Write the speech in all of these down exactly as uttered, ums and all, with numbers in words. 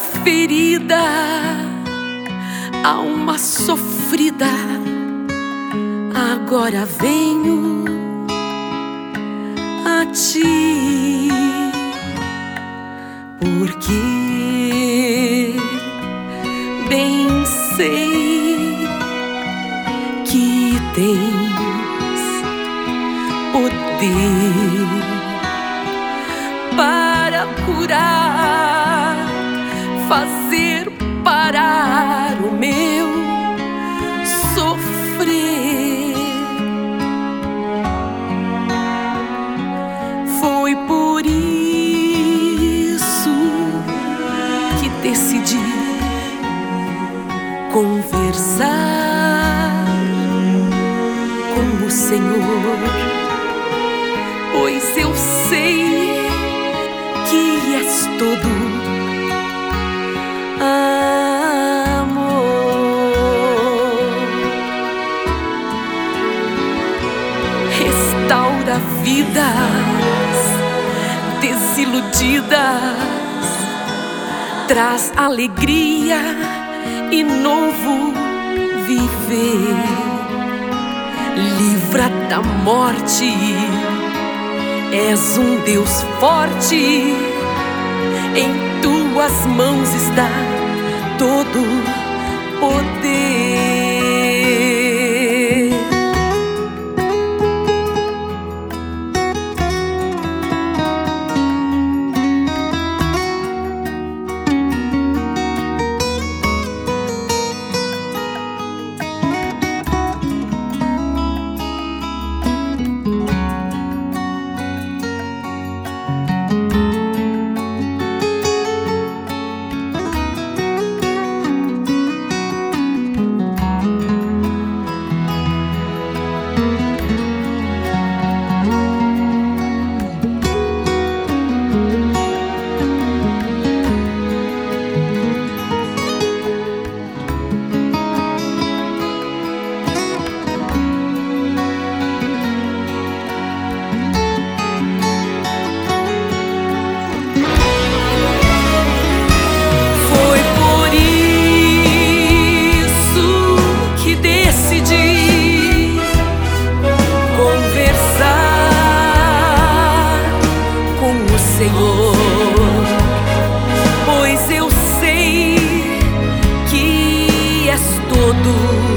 ferida, alma sofrida, agora venho a ti, porque bem sei que tens poder para curar, fazer parar o meu sofrer. Foi por isso que decidi conversar com o Senhor, pois eu sei que és todo amor. Restaura vidas desiludidas, traz alegria e novo viver. Livra da morte, és um Deus forte, em tuas mãos está todo poder. Senhor, pois eu sei que és todo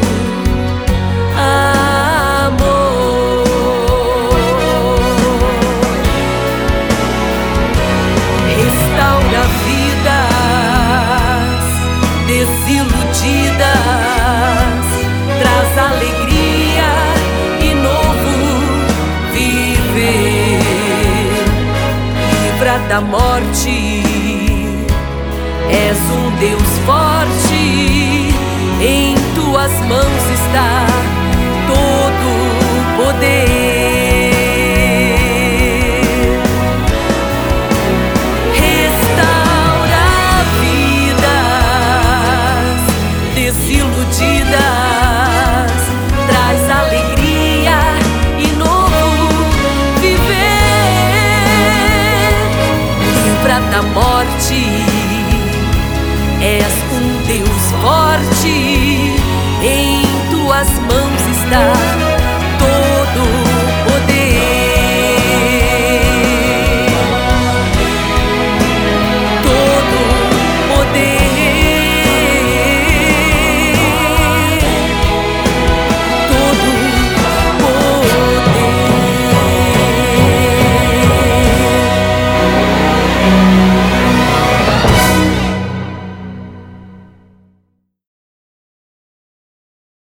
amor. Restaura vidas desiludidas, traz alegria e novo viver. Da morte, és um Deus forte, em tuas mãos está todo poder. Restaura vidas desiludidas, traz alegria e novo viver. Da morte, és um Deus forte, em tuas mãos está